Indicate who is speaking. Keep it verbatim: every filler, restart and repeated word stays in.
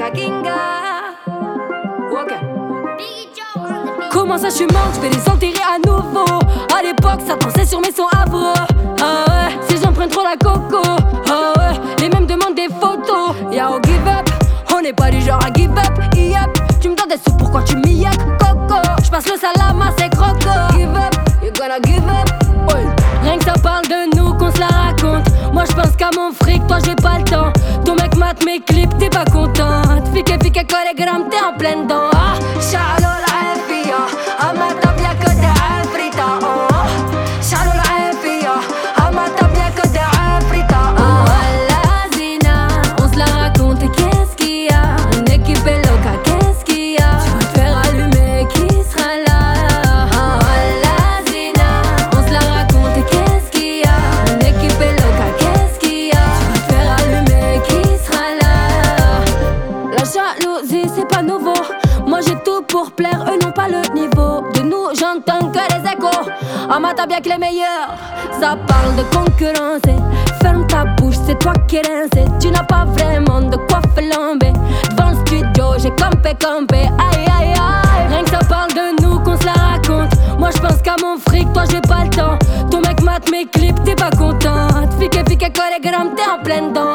Speaker 1: Kinga Kinga. Ok. Comment ça je suis morte, je vais les enterrer à nouveau. À l'époque ça dansait sur mes sons Avro. Ah ouais, ces gens prennent trop la coco. Ah ouais, les mêmes demandent des photos. Y'a au give up, on n'est pas du genre à give up. Yep, tu me donnes des sous, pourquoi tu m'y coco? J'passe le salama, c'est croco. Give up, you gonna give up. Ouais. Rien que ça parle de nous, qu'on se la raconte. Moi j'pense qu'à mon fric, toi j'ai pas le temps. Ton mec mate mes clips, t'es pas contente. Fique, fique, chorégramme, t'es en pleine dent. Ah, Charlo la F I A, à ma table y'a que des afrita. Oh, Charlo la F I A, à ma table y'a que des afrita. Oh, la Zina, on se la raconte et qu'est-ce qu'il y a? Une équipe est loca, qu'est-ce qu'il y a? Tu vas te faire allumer, qui sera là? Oh, la Zina, on se la raconte et qu'est-ce qu'il y a? Une équipe est loca, qu'est-ce qu'il y a? Tu vas te faire allumer, qui sera là? La jalousie c'est pas nouveau. Moi j'ai tout pour plaire, eux n'ont pas le niveau. De nous j'entends que les échos. À ma table y'a que les meilleurs. Ça parle de concurrence. Ferme ta bouche, c'est toi qui es rincé. Tu n'as pas vraiment de quoi flamber. Devant le studio j'ai campé campé. Aïe aïe aïe. Rien que ça parle de nous qu'on se la raconte. Moi j'pense qu'à mon fric, toi j'ai pas le temps. Ton mec mate mes clips, t'es pas contente. Fique fique chorégramme, t'es en pleine dent.